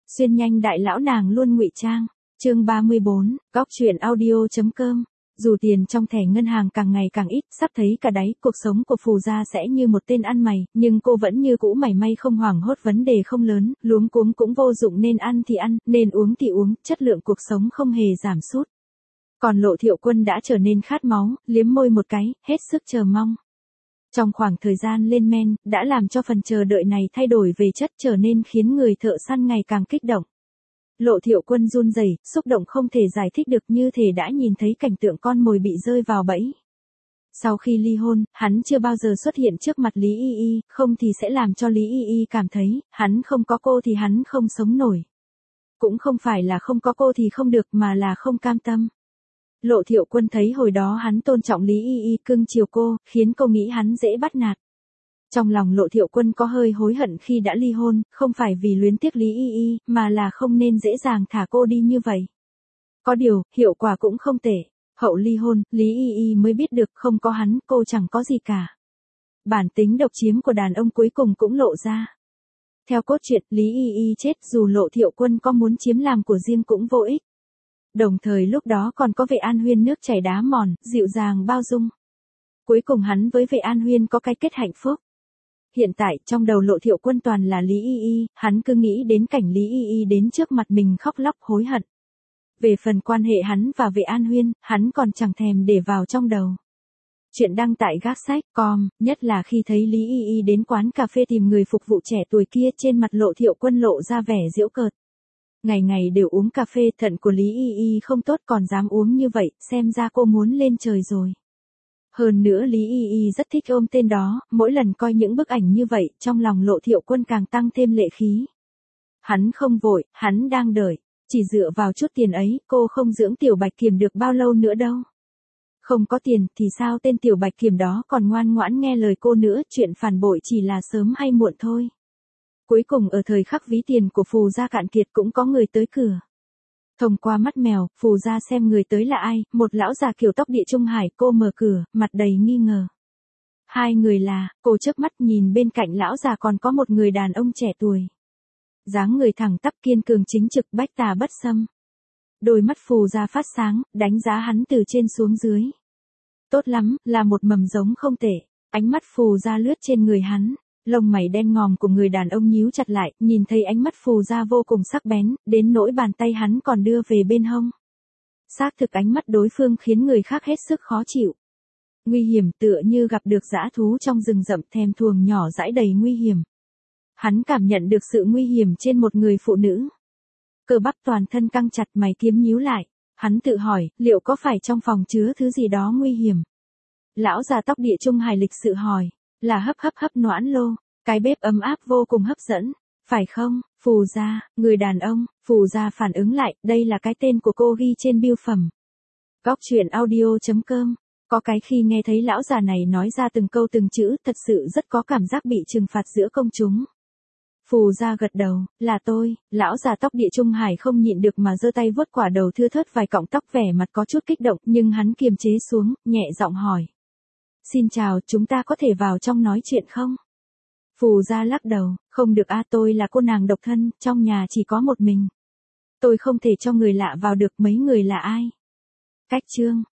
Xuyên nhanh đại lão nàng luôn ngụy trang. Chương 34, góc truyện audio.com. Dù tiền trong thẻ ngân hàng càng ngày càng ít, sắp thấy cả đáy, cuộc sống của Phù gia sẽ như một tên ăn mày, nhưng cô vẫn như cũ mảy may không hoảng hốt, vấn đề không lớn, luống cuống cũng vô dụng, nên ăn thì ăn, nên uống thì uống, chất lượng cuộc sống không hề giảm sút. Còn Lộ Thiệu Quân đã trở nên khát máu, liếm môi một cái, hết sức chờ mong. Trong khoảng thời gian lên men, đã làm cho phần chờ đợi này thay đổi về chất, trở nên khiến người thợ săn ngày càng kích động. Lộ Thiệu Quân run rẩy, xúc động không thể giải thích được, như thể đã nhìn thấy cảnh tượng con mồi bị rơi vào bẫy. Sau khi ly hôn, hắn chưa bao giờ xuất hiện trước mặt Lý Y Y, không thì sẽ làm cho Lý Y Y cảm thấy, hắn không có cô thì hắn không sống nổi. Cũng không phải là không có cô thì không được, mà là không cam tâm. Lộ Thiệu Quân thấy hồi đó hắn tôn trọng Lý Y Y, cưng chiều cô, khiến cô nghĩ hắn dễ bắt nạt. Trong lòng Lộ Thiệu Quân có hơi hối hận khi đã ly hôn, không phải vì luyến tiếc Lý Y Y, mà là không nên dễ dàng thả cô đi như vậy. Có điều, hiệu quả cũng không tệ. Hậu ly hôn, Lý Y Y mới biết được không có hắn, cô chẳng có gì cả. Bản tính độc chiếm của đàn ông cuối cùng cũng lộ ra. Theo cốt truyện, Lý Y Y chết, dù Lộ Thiệu Quân có muốn chiếm làm của riêng cũng vô ích. Đồng thời lúc đó còn có Vệ An Huyên nước chảy đá mòn, dịu dàng bao dung. Cuối cùng hắn với Vệ An Huyên có cái kết hạnh phúc. Hiện tại, trong đầu Lộ Thiệu Quân toàn là Lý Y Y, hắn cứ nghĩ đến cảnh Lý Y Y đến trước mặt mình khóc lóc hối hận. Về phần quan hệ hắn và Vệ An Huyên, hắn còn chẳng thèm để vào trong đầu. Chuyện đăng tại gác sách.com, nhất là khi thấy Lý Y Y đến quán cà phê tìm người phục vụ trẻ tuổi kia, trên mặt Lộ Thiệu Quân lộ ra vẻ giễu cợt. Ngày ngày đều uống cà phê, thận của Lý Y Y không tốt còn dám uống như vậy, xem ra cô muốn lên trời rồi. Hơn nữa Lý Y Y rất thích ôm tên đó, mỗi lần coi những bức ảnh như vậy, trong lòng Lộ Thiệu Quân càng tăng thêm lệ khí. Hắn không vội, hắn đang đợi, chỉ dựa vào chút tiền ấy, cô không dưỡng Tiểu Bạch Kiểm được bao lâu nữa đâu. Không có tiền, thì sao tên Tiểu Bạch Kiểm đó còn ngoan ngoãn nghe lời cô nữa, chuyện phản bội chỉ là sớm hay muộn thôi. Cuối cùng ở thời khắc ví tiền của Phù gia cạn kiệt cũng có người tới cửa. Thông qua mắt mèo, Phù gia xem người tới là ai, một lão già kiểu tóc Địa Trung Hải, cô mở cửa, mặt đầy nghi ngờ. Hai người là, cô chớp mắt nhìn bên cạnh lão già còn có một người đàn ông trẻ tuổi. Dáng người thẳng tắp kiên cường chính trực, bách tà bất xâm. Đôi mắt Phù gia phát sáng, đánh giá hắn từ trên xuống dưới. Tốt lắm, là một mầm giống không tệ. Ánh mắt Phù gia lướt trên người hắn. Lông mày đen ngòm của người đàn ông nhíu chặt lại, nhìn thấy ánh mắt Phù gia vô cùng sắc bén, đến nỗi bàn tay hắn còn đưa về bên hông. Xác thực ánh mắt đối phương khiến người khác hết sức khó chịu. Nguy hiểm, tựa như gặp được dã thú trong rừng rậm, thèm thuồng nhỏ dãi đầy nguy hiểm. Hắn cảm nhận được sự nguy hiểm trên một người phụ nữ. Cơ bắp toàn thân căng chặt, mày kiếm nhíu lại. Hắn tự hỏi, liệu có phải trong phòng chứa thứ gì đó nguy hiểm? Lão già tóc Địa Trung Hải lịch sự hỏi. Là hấp noãn lô, cái bếp ấm áp vô cùng hấp dẫn, phải không? Phù gia, người đàn ông. Phù gia phản ứng lại, đây là cái tên của cô ghi trên bưu phẩm. Góc truyện audio.com. Có cái khi nghe thấy lão già này nói ra từng câu từng chữ, thật sự rất có cảm giác bị trừng phạt giữa công chúng. Phù gia gật đầu, là tôi. Lão già tóc Địa Trung Hải không nhịn được mà giơ tay vuốt quả đầu thưa thớt vài cọng tóc, vẻ mặt có chút kích động, nhưng hắn kiềm chế xuống, nhẹ giọng hỏi. Xin chào, chúng ta có thể vào trong nói chuyện không? Phù gia lắc đầu, không được a, tôi là cô nàng độc thân, trong nhà chỉ có một mình. Tôi không thể cho người lạ vào được, mấy người là ai? Cách chương.